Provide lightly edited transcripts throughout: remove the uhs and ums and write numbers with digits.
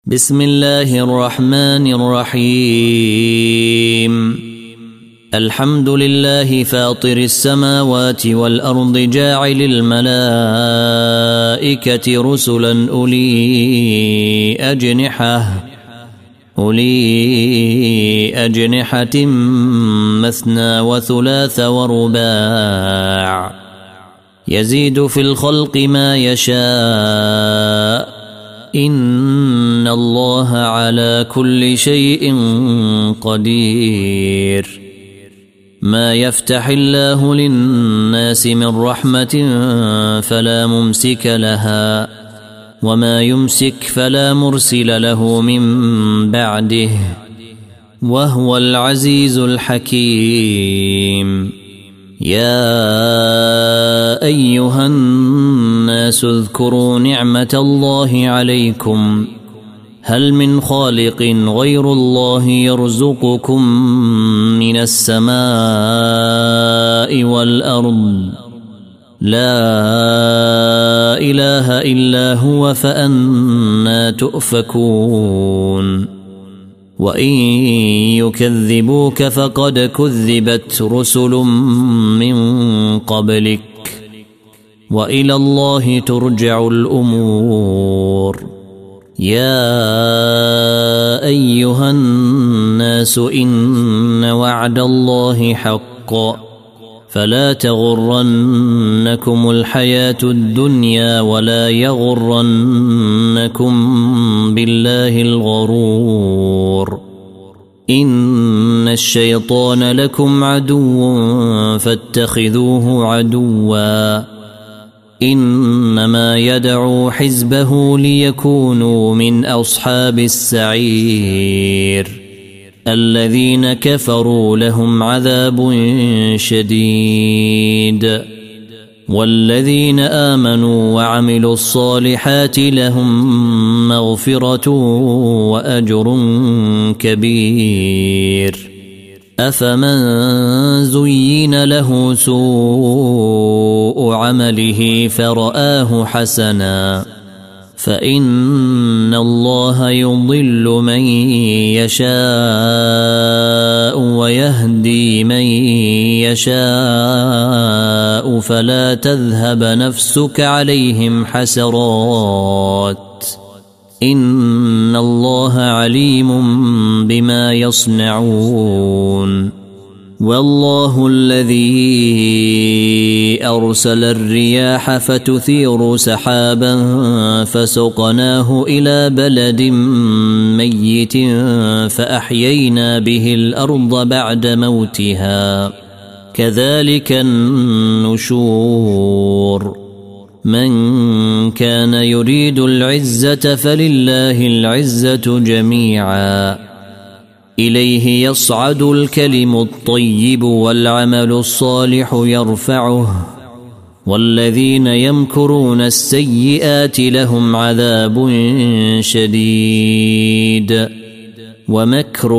بسم الله الرحمن الرحيم. الحمد لله فاطر السماوات والأرض جاعل الملائكة رسلا أولي أجنحة مثنى وثلاث ورباع يزيد في الخلق ما يشاء إن الله على كل شيء قدير. ما يفتح الله للناس من رحمة فلا ممسك لها وما يمسك فلا مرسل له من بعده وهو العزيز الحكيم. يا أيها الناس اذكروا نعمة الله عليكم هل من خالق غير الله يرزقكم من السماء والأرض لا إله إلا هو فأنى تؤفكون. وإن يكذبوك فقد كذبت رسل من قبلك وإلى الله ترجع الأمور. يا أيها الناس إن وعد الله حق فلا تغرنكم الحياة الدنيا ولا يغرنكم بالله الغرور. إن الشيطان لكم عدو فاتخذوه عدوا إنما يدعو حزبه ليكونوا من أصحاب السعير. الذين كفروا لهم عذاب شديد والذين آمنوا وعملوا الصالحات لهم مغفرة وأجر كبير. أفمن زين له سوء عمله فرآه حسنا فإن الله يضل من يشاء ويهدي من يشاء فلا تذهب نفسك عليهم حسرات إن الله عليم بما يصنعون. والله الذي أرسل الرياح فتثير سحابا فسقناه إلى بلد ميت فأحيينا به الأرض بعد موتها كذلك النشور. من كان يريد العزة فلله العزة جميعا إليه يصعد الكلم الطيب والعمل الصالح يرفعه والذين يمكرون السيئات لهم عذاب شديد ومكر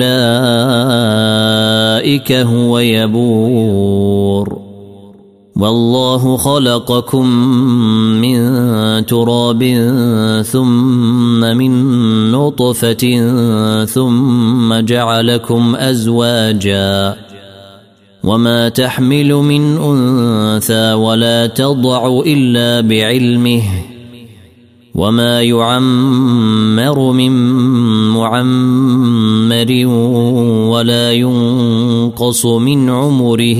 أولئك هو يبور. والله خلقكم من تراب ثم من نطفة ثم جعلكم أزواجا وما تحمل من أنثى ولا تضع إلا بعلمه وما يعمر من معمر ولا ينقص من عمره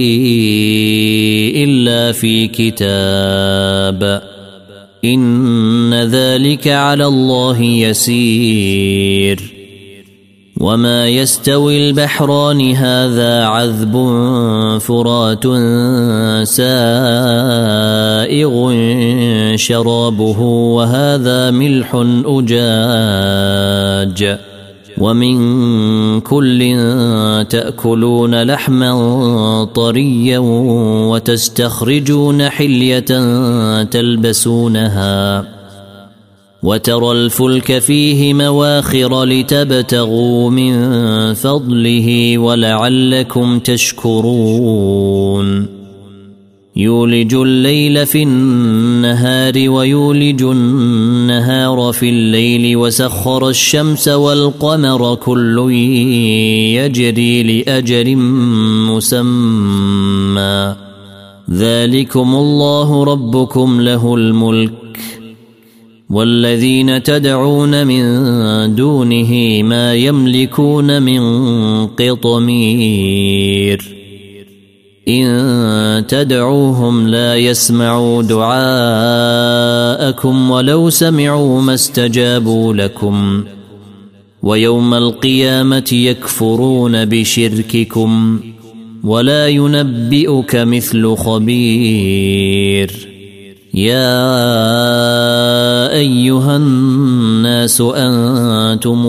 إلا في كتاب إن ذلك على الله يسير. وما يستوي البحران هذا عذب فرات سائغ شرابه وهذا ملح أجاج ومن كل تأكلون لحما طريا وتستخرجون حلية تلبسونها وترى الفلك فيه مواخر لتبتغوا من فضله ولعلكم تشكرون. يولج الليل في النهار ويولج النهار في الليل وسخر الشمس والقمر كل يجري لأجل مسمى ذلكم الله ربكم له الملك والذين تدعون من دونه ما يملكون من قطمير إن تدعوهم لا يسمعوا دعاءكم ولو سمعوا ما استجابوا لكم ويوم القيامة يكفرون بشرككم ولا ينبئك مثل خبير يا أيها الناس أنتم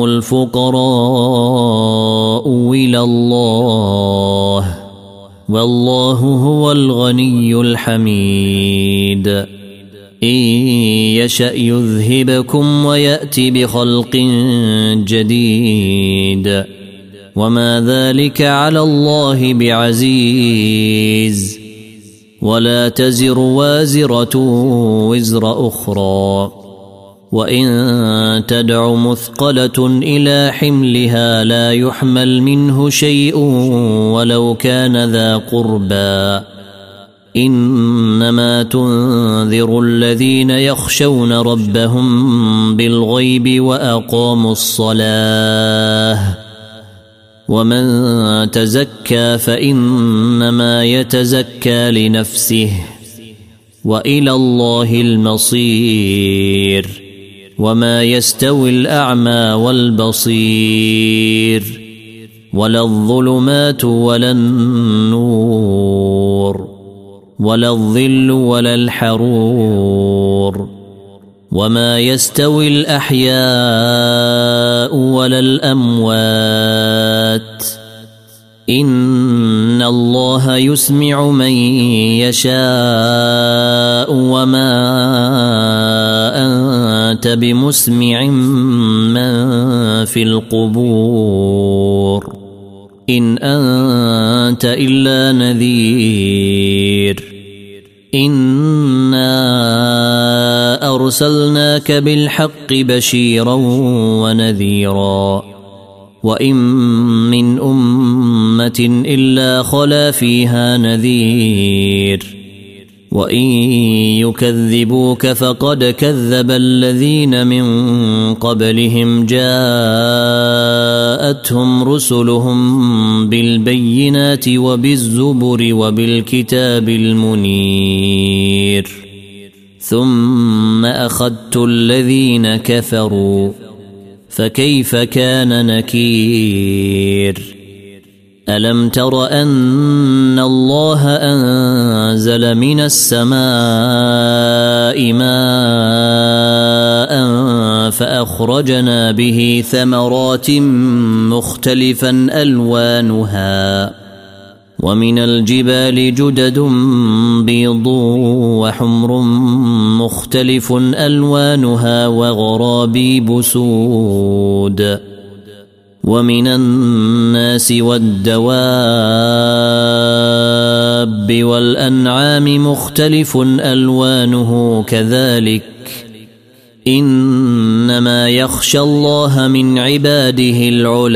الفقراء إلى الله والله هو الغني الحميد إن يشأ يذهبكم ويأتي بخلق جديد وما ذلك على الله بعزيز ولا تزر وازرة وزر أخرى وإن تدع مثقلة إلى حملها لا يحمل منه شيء ولو كان ذا قربى إنما تنذر الذين يخشون ربهم بالغيب وأقاموا الصلاة ومن تزكى فإنما يتزكى لنفسه وإلى الله المصير وما يستوي الأعمى والبصير ولا الظلمات ولا النور ولا الظل ولا الحرور وما يستوي الأحياء ولا الأموات إن الله يسمع من يشاء وما أنت بمسمع من في القبور إن أنت إلا نذير إنا أرسلناك بالحق بشيرا ونذيرا وإن من أمة إلا خلا فيها نذير وإن يكذبوك فقد كذب الذين من قبلهم جاءتهم رسلهم بالبينات وبالزبر وبالكتاب المنير ثم أخذت الذين كفروا فكيف كان نكير ألم تر أن الله أنزل من السماء ماء فأخرجنا به ثمرات مختلفا ألوانها ومن الجبال جدد بيض وحمر مختلف ألوانها وغرابيب سود ومن الناس والدواب والأنعام مختلف ألوانه كذلك إنما يخشى الله من عباده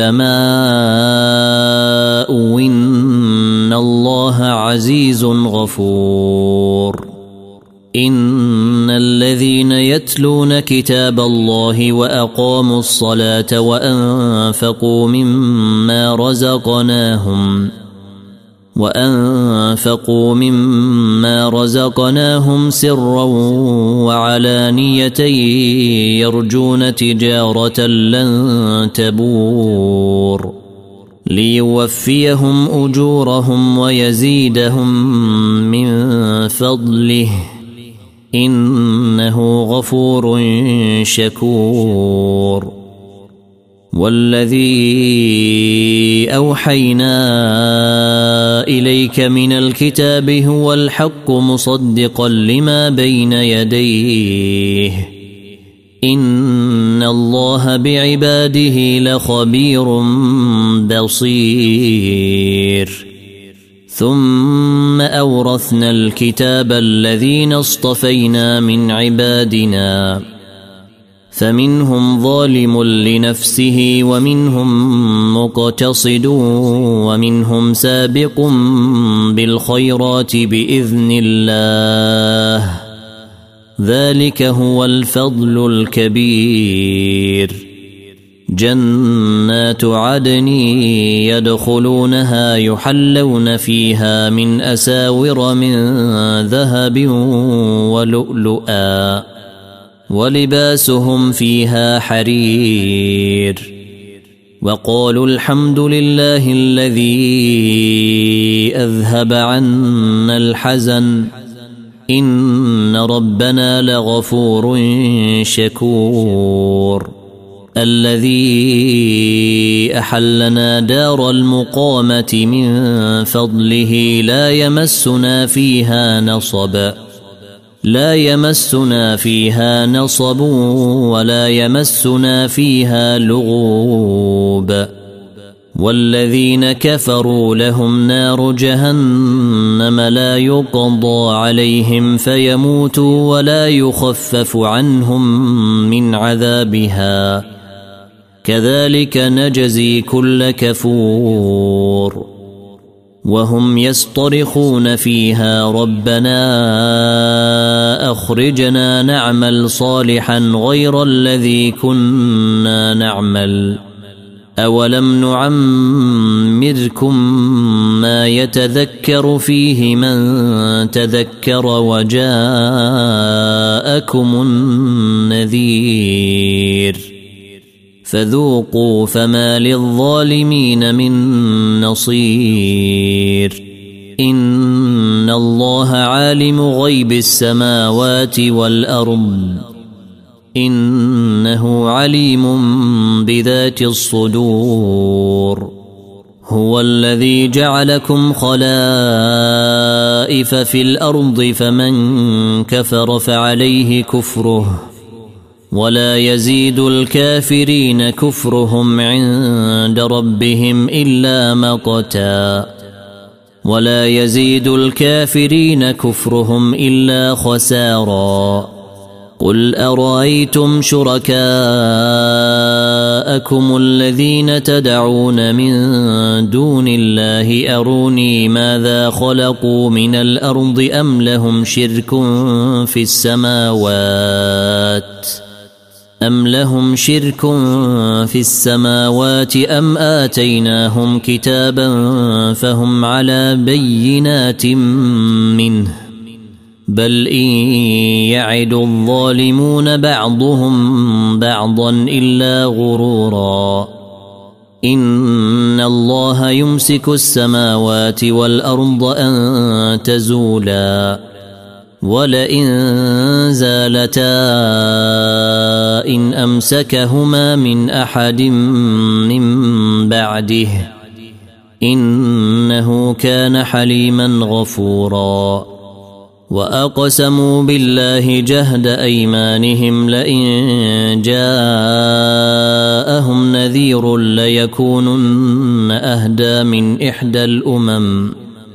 العلماء وإن الله عزيز غفور إن الذين يتلون كتاب الله وأقاموا الصلاة وأنفقوا مما رزقناهم سرا وعلانية يرجون تجارة لن تبور ليوفيهم أجورهم ويزيدهم من فضله إنه غفور شكور والذي أوحينا إليك من الكتاب هو الحق مصدقا لما بين يديه إن الله بعباده لخبير بصير ثم أورثنا الكتاب الذين اصطفينا من عبادنا فمنهم ظالم لنفسه ومنهم مقتصد ومنهم سابق بالخيرات بإذن الله ذلك هو الفضل الكبير جنات عدن يدخلونها يحلون فيها من أساور من ذهب ولؤلؤا ولباسهم فيها حرير وقالوا الحمد لله الذي أذهب عنا الحزن إن ربنا لغفور شكور الذي أحلنا دار المقامة من فضله لا يمسنا فيها نصب ولا يمسنا فيها لغوب والذين كفروا لهم نار جهنم لا يقضى عليهم فيموتوا ولا يخفف عنهم من عذابها كذلك نجزي كل كفور وهم يصطرخون فيها ربنا أخرجنا نعمل صالحا غير الذي كنا نعمل أولم نعمركم ما يتذكر فيه من تذكر وجاءكم النذير فذوقوا فما للظالمين من نصير إن الله عالم غيب السماوات والأرض إنه عليم بذات الصدور هو الذي جعلكم خلائف في الأرض فمن كفر فعليه كفره ولا يزيد الكافرين كفرهم عند ربهم إلا مقتا ولا يزيد الكافرين كفرهم إلا خسارا قل أرأيتم شركاءكم الذين تدعون من دون الله أروني ماذا خلقوا من الأرض أم لهم شرك في السماوات أم آتيناهم كتابا فهم على بينات منه بل إن يعد الظالمون بعضهم بعضا إلا غرورا إن الله يمسك السماوات والأرض أن تزولا ولئن زالتا إن أمسكهما من أحد من بعده إنه كان حليما غفورا وأقسموا بالله جهد أيمانهم لئن جاءهم نذير ليكونن أهدى من إحدى الأمم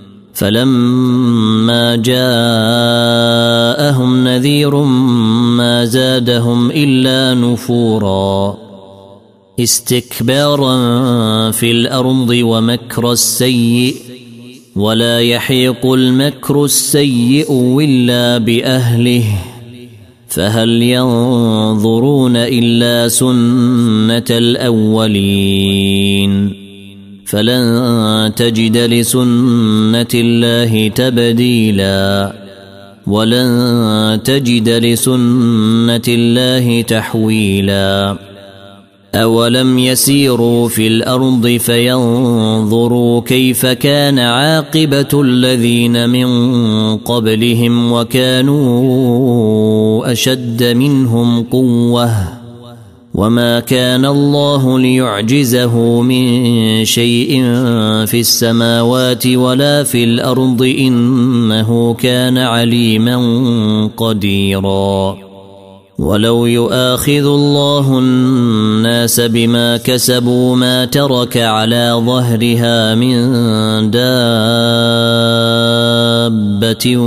فلما جاءهم نذير ما زادهم إلا نفورا استكبارا في الأرض ومكر السيء ولا يحيق المكر السيء إلا بأهله فهل ينظرون إلا سنة الأولين فلن تجد لسنة الله تبديلا ولن تجد لسنة الله تحويلا أولم يسيروا في الأرض فينظروا كيف كان عاقبة الذين من قبلهم وكانوا أشد منهم قوة وما كان الله ليعجزه من شيء في السماوات ولا في الأرض إنه كان عليما قديرا ولو يؤاخذ الله الناس بما كسبوا ما ترك على ظهرها من دابة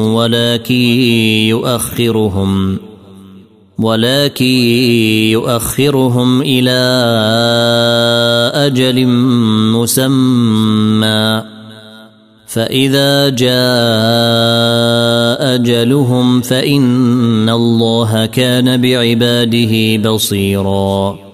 ولكن يؤخرهم إلى أجل مسمى فإذا جاء أجلهم فإن الله كان بعباده بصيراً